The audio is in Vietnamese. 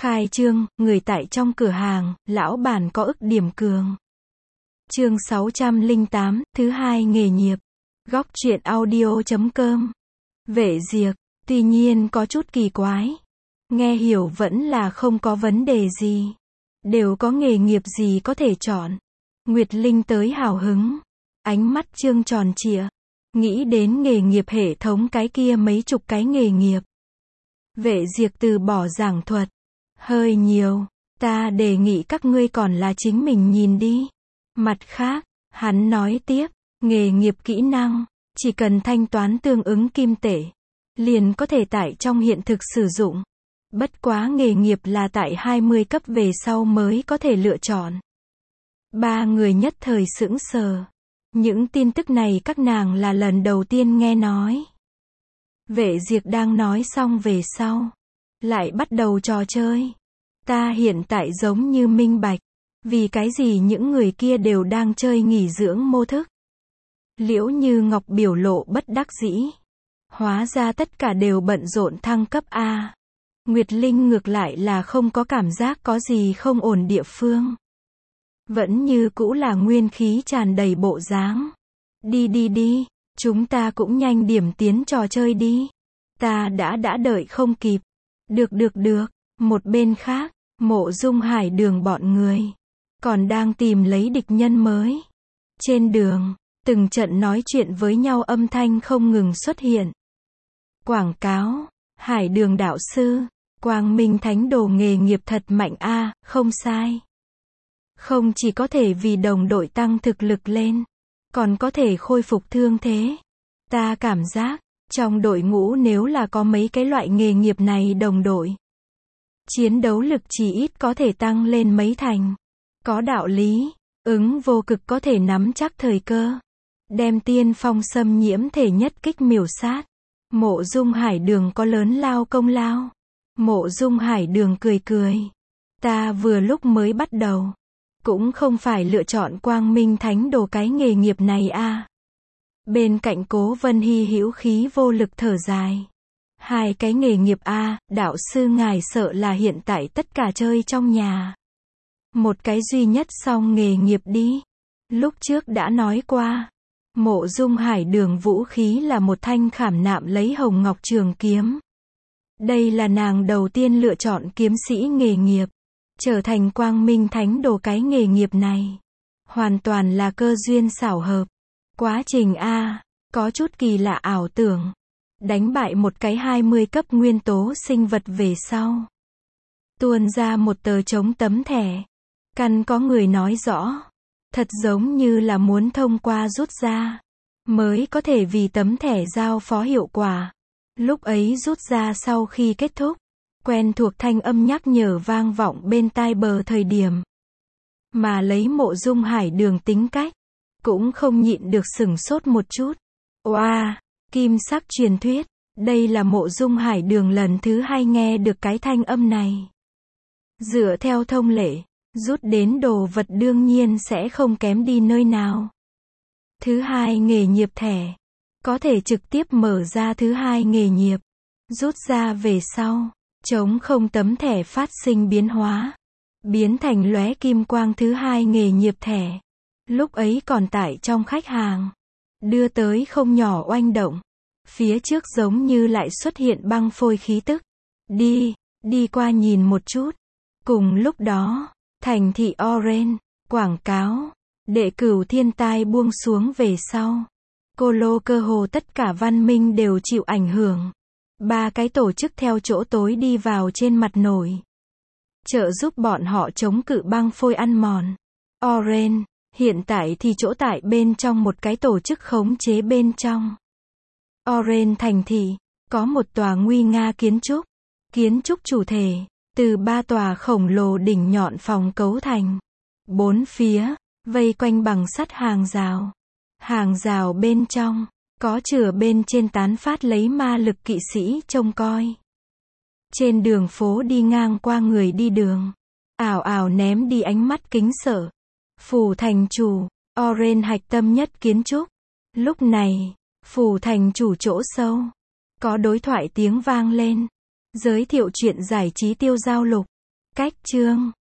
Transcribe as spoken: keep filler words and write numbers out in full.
Khai trương, người tại trong cửa hàng, lão bản có ức điểm cường. Chương sáu trăm lẻ tám, thứ hai nghề nghiệp. Góc truyện audio chấm com. Vệ diệt, tuy nhiên có chút kỳ quái. Nghe hiểu vẫn là không có vấn đề gì. Đều có nghề nghiệp gì có thể chọn. Nguyệt Linh tới hào hứng. Ánh mắt trương tròn trịa. Nghĩ đến nghề nghiệp hệ thống cái kia mấy chục cái nghề nghiệp. Vệ diệt từ bỏ giảng thuật. Hơi nhiều, ta đề nghị các ngươi còn là chính mình nhìn đi. Mặt khác, hắn nói tiếp, nghề nghiệp kỹ năng, chỉ cần thanh toán tương ứng kim tệ, liền có thể tại trong hiện thực sử dụng. Bất quá nghề nghiệp là tại hai mươi cấp về sau mới có thể lựa chọn. Ba người nhất thời sững sờ. Những tin tức này các nàng là lần đầu tiên nghe nói. Vệ diệt đang nói xong về sau. Lại bắt đầu trò chơi. Ta hiện tại giống như minh bạch. Vì cái gì những người kia đều đang chơi nghỉ dưỡng mô thức. Liễu Như Ngọc biểu lộ bất đắc dĩ. Hóa ra tất cả đều bận rộn thăng cấp A. Nguyệt Linh ngược lại là không có cảm giác có gì không ổn địa phương. Vẫn như cũ là nguyên khí tràn đầy bộ dáng. Đi đi đi, chúng ta cũng nhanh điểm tiến trò chơi đi. Ta đã đã đợi không kịp. Được được được, một bên khác, Mộ Dung Hải Đường bọn người còn đang tìm lấy địch nhân mới. Trên đường, từng trận nói chuyện với nhau âm thanh không ngừng xuất hiện. Quảng cáo, Hải Đường đạo sư, Quang Minh Thánh Đồ nghề nghiệp thật mạnh a, không sai. Không chỉ có thể vì đồng đội tăng thực lực lên, còn có thể khôi phục thương thế. Ta cảm giác, trong đội ngũ nếu là có mấy cái loại nghề nghiệp này đồng đội, chiến đấu lực chỉ ít có thể tăng lên mấy thành. Có đạo lý, ứng vô cực có thể nắm chắc thời cơ. Đem tiên phong xâm nhiễm thể nhất kích miểu sát. Mộ Dung Hải Đường có lớn lao công lao. Mộ Dung Hải Đường cười cười. Ta vừa lúc mới bắt đầu. Cũng không phải lựa chọn Quang Minh Thánh Đồ cái nghề nghiệp này a. Bên cạnh Cố Vân Hy hữu khí vô lực thở dài. Hai cái nghề nghiệp a, đạo sư ngài sợ là hiện tại tất cả chơi trong nhà. Một cái duy nhất xong nghề nghiệp đi. Lúc trước đã nói qua. Mộ Dung Hải Đường vũ khí là một thanh khảm nạm lấy hồng ngọc trường kiếm. Đây là nàng đầu tiên lựa chọn kiếm sĩ nghề nghiệp. Trở thành Quang Minh Thánh Đồ cái nghề nghiệp này. Hoàn toàn là cơ duyên xảo hợp. Quá trình A, có chút kỳ lạ ảo tưởng. Đánh bại một cái hai mươi cấp nguyên tố sinh vật về sau. Tuôn ra một tờ trống tấm thẻ. Căn có người nói rõ. Thật giống như là muốn thông qua rút ra. Mới có thể vì tấm thẻ giao phó hiệu quả. Lúc ấy rút ra sau khi kết thúc. Quen thuộc thanh âm nhắc nhở vang vọng bên tai bờ thời điểm. Mà lấy Mộ Dung Hải Đường tính cách. Cũng không nhịn được sửng sốt một chút. Oa, kim sắc truyền thuyết. Đây là Mộ Dung Hải Đường lần thứ hai nghe được cái thanh âm này. Dựa theo thông lệ, rút đến đồ vật đương nhiên sẽ không kém đi nơi nào. Thứ hai nghề nghiệp thẻ. Có thể trực tiếp mở ra thứ hai nghề nghiệp. Rút ra về sau. Trống không tấm thẻ phát sinh biến hóa. Biến thành lóe kim quang thứ hai nghề nghiệp thẻ. Lúc ấy còn tại trong khách hàng. Đưa tới không nhỏ oanh động. Phía trước giống như lại xuất hiện băng phôi khí tức. Đi, đi qua nhìn một chút. Cùng lúc đó, thành thị Oren, quảng cáo. Đệ cửu thiên tai buông xuống về sau. Cô lô cơ hồ tất cả văn minh đều chịu ảnh hưởng. Ba cái tổ chức theo chỗ tối đi vào trên mặt nổi. Trợ giúp bọn họ chống cự băng phôi ăn mòn. Oren, hiện tại thì chỗ tại bên trong một cái tổ chức khống chế bên trong. Oren thành thị, có một tòa nguy nga kiến trúc. Kiến trúc chủ thể, từ ba tòa khổng lồ đỉnh nhọn phòng cấu thành. Bốn phía, vây quanh bằng sắt hàng rào. Hàng rào bên trong. Có chửa bên trên tán phát lấy ma lực kỵ sĩ trông coi. Trên đường phố đi ngang qua người đi đường. Ảo ảo ném đi ánh mắt kính sợ. Phủ thành chủ, Oren hạch tâm nhất kiến trúc. Lúc này, phủ thành chủ chỗ sâu. Có đối thoại tiếng vang lên. Giới thiệu chuyện giải trí tiêu giao lục. Cách chương